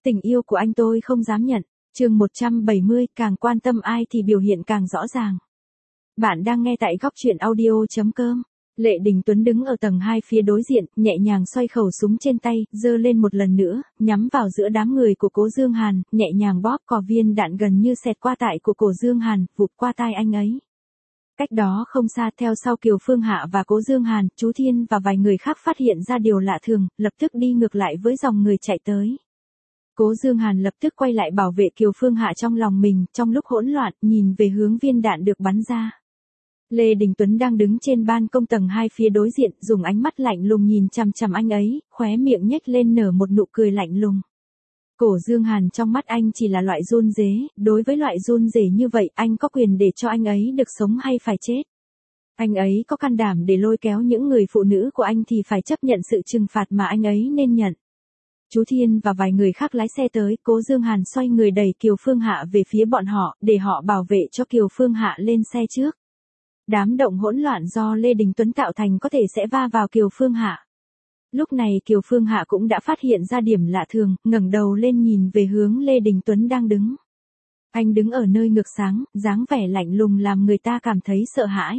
Tình yêu của anh tôi không dám nhận. Chương 170, càng quan tâm ai thì biểu hiện càng rõ ràng. Bạn đang nghe tại góc truyện audio.com. Lệ Đình Tuấn đứng ở tầng 2 phía đối diện, nhẹ nhàng xoay khẩu súng trên tay, giơ lên một lần nữa, nhắm vào giữa đám người của Cố Dương Hàn, nhẹ nhàng bóp cò viên đạn gần như xẹt qua tại của cổ Dương Hàn, vụt qua tai anh ấy. Cách đó không xa, theo sau Kiều Phương Hạ và Cố Dương Hàn, chú Thiên và vài người khác phát hiện ra điều lạ thường, lập tức đi ngược lại với dòng người chạy tới. Cố Dương Hàn lập tức quay lại bảo vệ Kiều Phương Hạ trong lòng mình, trong lúc hỗn loạn, nhìn về hướng viên đạn được bắn ra. Lê Đình Tuấn đang đứng trên ban công tầng 2 phía đối diện, dùng ánh mắt lạnh lùng nhìn chằm chằm anh ấy, khóe miệng nhếch lên nở một nụ cười lạnh lùng. Cổ Dương Hàn trong mắt anh chỉ là loại run rế, đối với loại run rế như vậy, anh có quyền để cho anh ấy được sống hay phải chết. Anh ấy có can đảm để lôi kéo những người phụ nữ của anh thì phải chấp nhận sự trừng phạt mà anh ấy nên nhận. Chú Thiên và vài người khác lái xe tới, Cố Dương Hàn xoay người đẩy Kiều Phương Hạ về phía bọn họ, để họ bảo vệ cho Kiều Phương Hạ lên xe trước. Đám động hỗn loạn do Lê Đình Tuấn tạo thành có thể sẽ va vào Kiều Phương Hạ. Lúc này Kiều Phương Hạ cũng đã phát hiện ra điểm lạ thường, ngẩng đầu lên nhìn về hướng Lê Đình Tuấn đang đứng. Anh đứng ở nơi ngược sáng, dáng vẻ lạnh lùng làm người ta cảm thấy sợ hãi.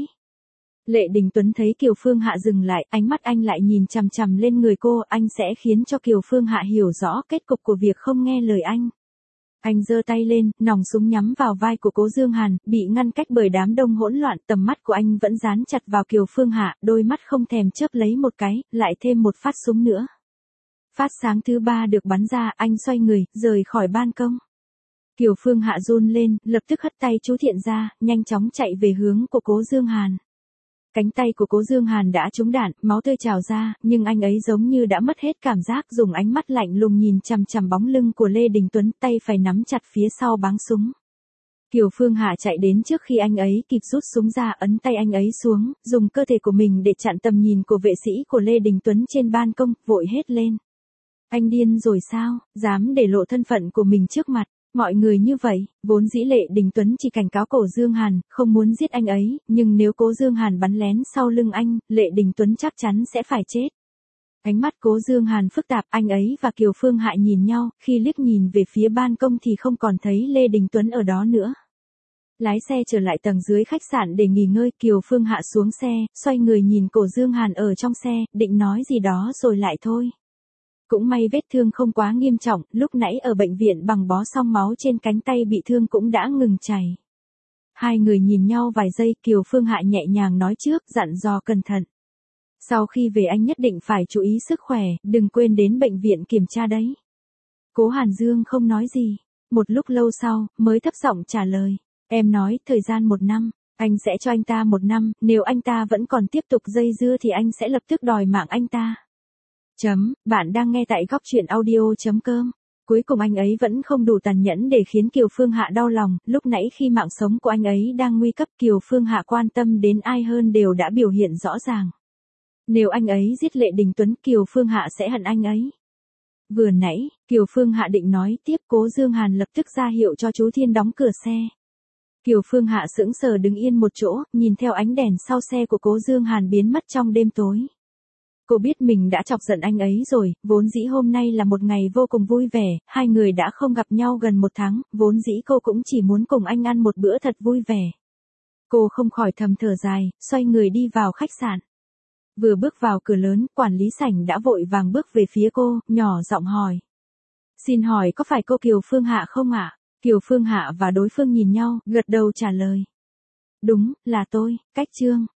Lệ Đình Tuấn thấy Kiều Phương Hạ dừng lại, ánh mắt anh lại nhìn chằm chằm lên người cô, anh sẽ khiến cho Kiều Phương Hạ hiểu rõ kết cục của việc không nghe lời anh. Anh giơ tay lên, nòng súng nhắm vào vai của Cố Dương Hàn, bị ngăn cách bởi đám đông hỗn loạn, tầm mắt của anh vẫn dán chặt vào Kiều Phương Hạ, đôi mắt không thèm chớp lấy một cái, lại thêm một phát súng nữa. Phát sáng thứ 3 được bắn ra, anh xoay người, rời khỏi ban công. Kiều Phương Hạ run lên, lập tức hất tay chú Thiện ra, nhanh chóng chạy về hướng của Cố Dương Hàn. Cánh tay của Cố Dương Hàn đã trúng đạn, máu tươi trào ra, nhưng anh ấy giống như đã mất hết cảm giác, dùng ánh mắt lạnh lùng nhìn chằm chằm bóng lưng của Lê Đình Tuấn, tay phải nắm chặt phía sau báng súng. Kiều Phương Hạ chạy đến trước khi anh ấy kịp rút súng ra, ấn tay anh ấy xuống, dùng cơ thể của mình để chặn tầm nhìn của vệ sĩ của Lê Đình Tuấn trên ban công, vội hét lên. Anh điên rồi sao, dám để lộ thân phận của mình trước mặt mọi người như vậy. Vốn dĩ Lệ Đình Tuấn chỉ cảnh cáo Cố Dương Hàn, không muốn giết anh ấy, nhưng nếu Cố Dương Hàn bắn lén sau lưng anh, Lệ Đình Tuấn chắc chắn sẽ phải chết. Ánh mắt Cố Dương Hàn phức tạp, anh ấy và Kiều Phương Hạ nhìn nhau, khi liếc nhìn về phía ban công thì không còn thấy Lê Đình Tuấn ở đó nữa. Lái xe trở lại tầng dưới khách sạn để nghỉ ngơi, Kiều Phương Hạ xuống xe, xoay người nhìn Cố Dương Hàn ở trong xe, định nói gì đó rồi lại thôi. Cũng may vết thương không quá nghiêm trọng, lúc nãy ở bệnh viện bằng bó xong máu trên cánh tay bị thương cũng đã ngừng chảy. Hai người nhìn nhau vài giây, Kiều Phương Hạ nhẹ nhàng nói trước, dặn dò cẩn thận. Sau khi về anh nhất định phải chú ý sức khỏe, đừng quên đến bệnh viện kiểm tra đấy. Cố Hàn Dương không nói gì, một lúc lâu sau, mới thấp giọng trả lời. Em nói, thời gian 1 năm, anh sẽ cho anh ta 1 năm, nếu anh ta vẫn còn tiếp tục dây dưa thì anh sẽ lập tức đòi mạng anh ta. Bạn đang nghe tại góc truyện audio.com. Cuối cùng anh ấy vẫn không đủ tàn nhẫn để khiến Kiều Phương Hạ đau lòng, lúc nãy khi mạng sống của anh ấy đang nguy cấp, Kiều Phương Hạ quan tâm đến ai hơn đều đã biểu hiện rõ ràng. Nếu anh ấy giết Lệ Đình Tuấn, Kiều Phương Hạ sẽ hận anh ấy. Vừa nãy, Kiều Phương Hạ định nói tiếp, Cố Dương Hàn lập tức ra hiệu cho chú Thiên đóng cửa xe. Kiều Phương Hạ sững sờ đứng yên một chỗ, nhìn theo ánh đèn sau xe của Cố Dương Hàn biến mất trong đêm tối. Cô biết mình đã chọc giận anh ấy rồi, vốn dĩ hôm nay là một ngày vô cùng vui vẻ, hai người đã không gặp nhau gần 1 tháng, vốn dĩ cô cũng chỉ muốn cùng anh ăn một bữa thật vui vẻ. Cô không khỏi thầm thở dài, xoay người đi vào khách sạn. Vừa bước vào cửa lớn, quản lý sảnh đã vội vàng bước về phía cô, nhỏ giọng hỏi. Xin hỏi có phải cô Kiều Phương Hạ không ạ? Kiều Phương Hạ và đối phương nhìn nhau, gật đầu trả lời. Đúng, là tôi, Cách Trương.